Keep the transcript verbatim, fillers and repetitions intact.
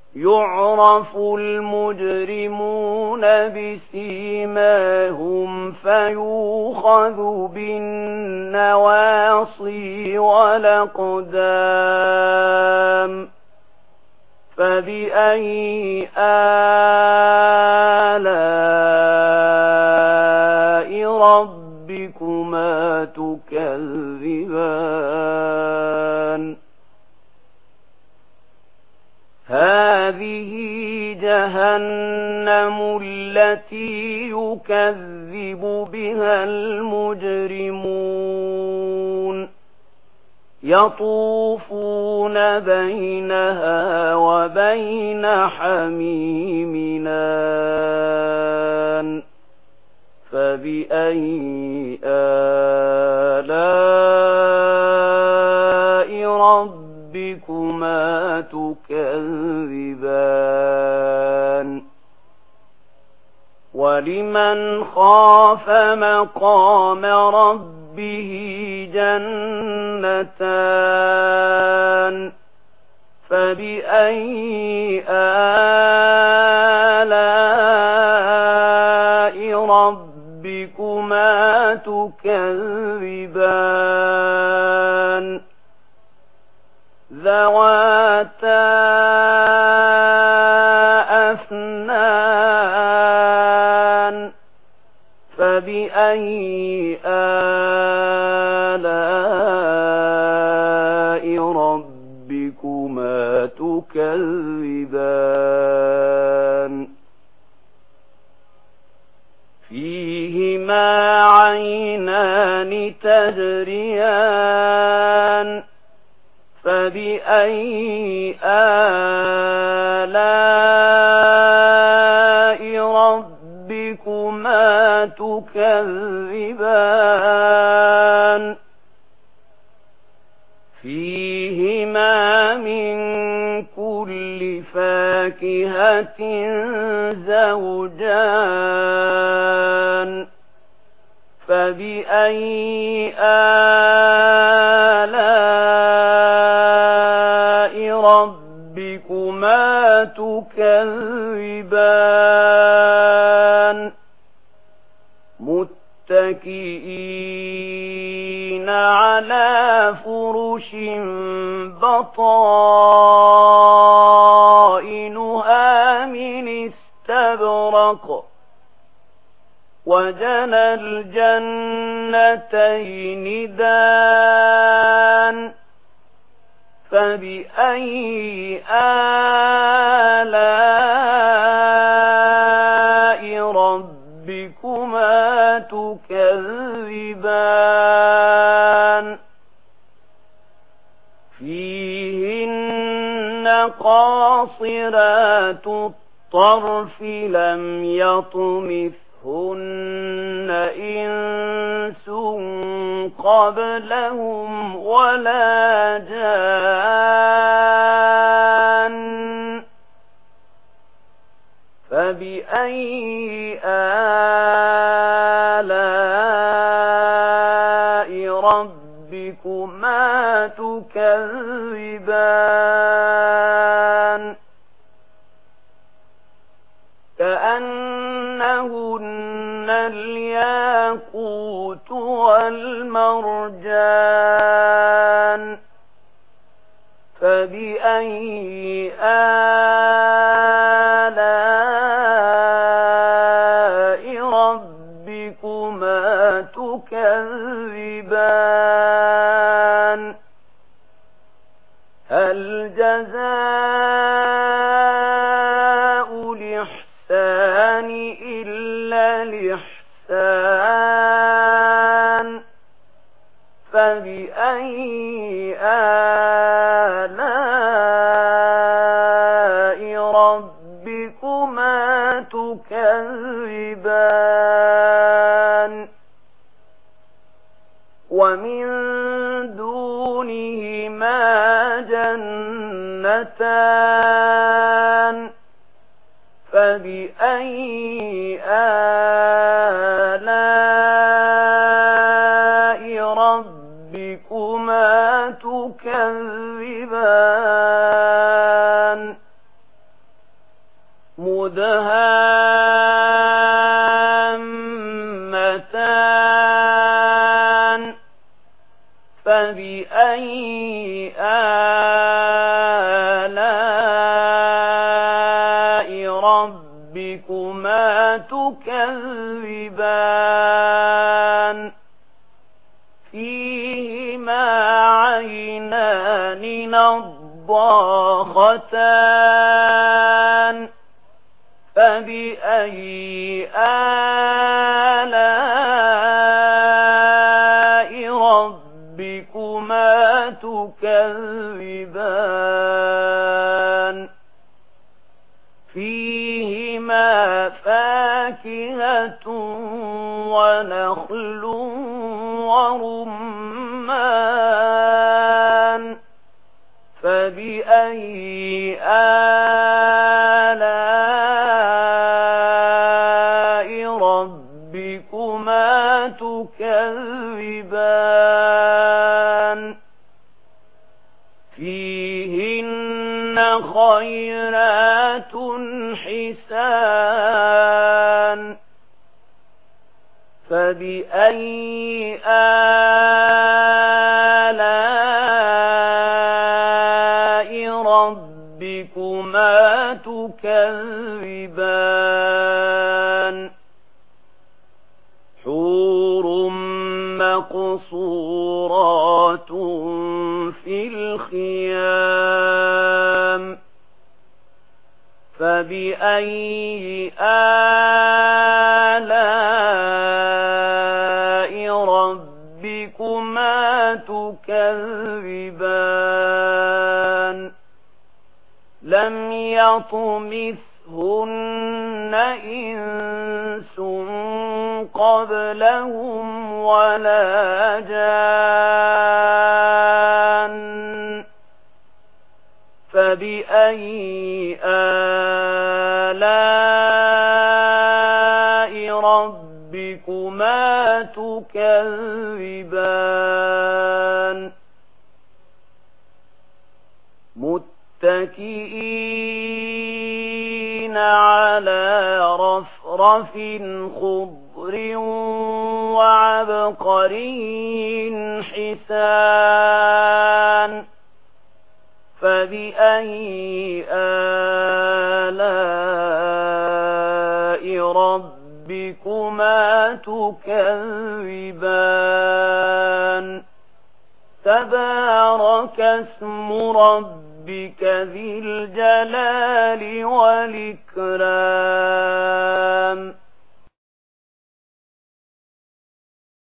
يعرف المجرمون بسيماهم فيوخذ بالنواصي والأقدام فبأي آلاء ربكما تكذبان هذه جهنم التي يكذب بها المجرمون يطوفون بينها وبين حميم آن فبأي آلاء ربكما تكذبان ولمن خاف مقام ربه جنتان فبأي آلاء ربكما تكذبان ذواتا أفنان فبأي آلاء ربكما تكذبان فيهما عينان تجريان فبأي آلاء ربكما تكذبان فيهما من كل فاكهة زوجان فبأي آلاء ربكما تكذبان متكئين على فرش بطائنها من استبرق وجنى الجنتين دان فبأي آلاء ربكما تكذبان فيهن قاصرات الطرف لم يطمثهن إنس قبلهم ولا جان فبأي آلاء ربكما تكذبان كأنهن الياقوت والمرجان فبأي آلاء ربكما تكذبان هل جزاء الإحسان إلا الإحسان فبأي آلاء ربكما تكذبان ومن دونهما جنتان فبأي آلاء ربكما تكذبان مدهامتان فبأي آلاء ربكما تكذبان فيهما عينان نضاختان فبأي آلاء ربكما تكذبان فيهما فاكهة ونخل ورمان فبأي آلاء ربكما تكذبان فيهن خيرات حسان فبأي آلاء ربكما تكذبان حور مقصورات في الخيام فبأي آلاء ربكما تكذبان لم يطمثهن إنس قبلهم ولا جان فبأي آلاء ربكما تكذبان متكئين على رفرف خضر وعبقري حسان فبأي آلاء ربكما تكذبان تبارك اسم ربك ذي الجلال والإكرام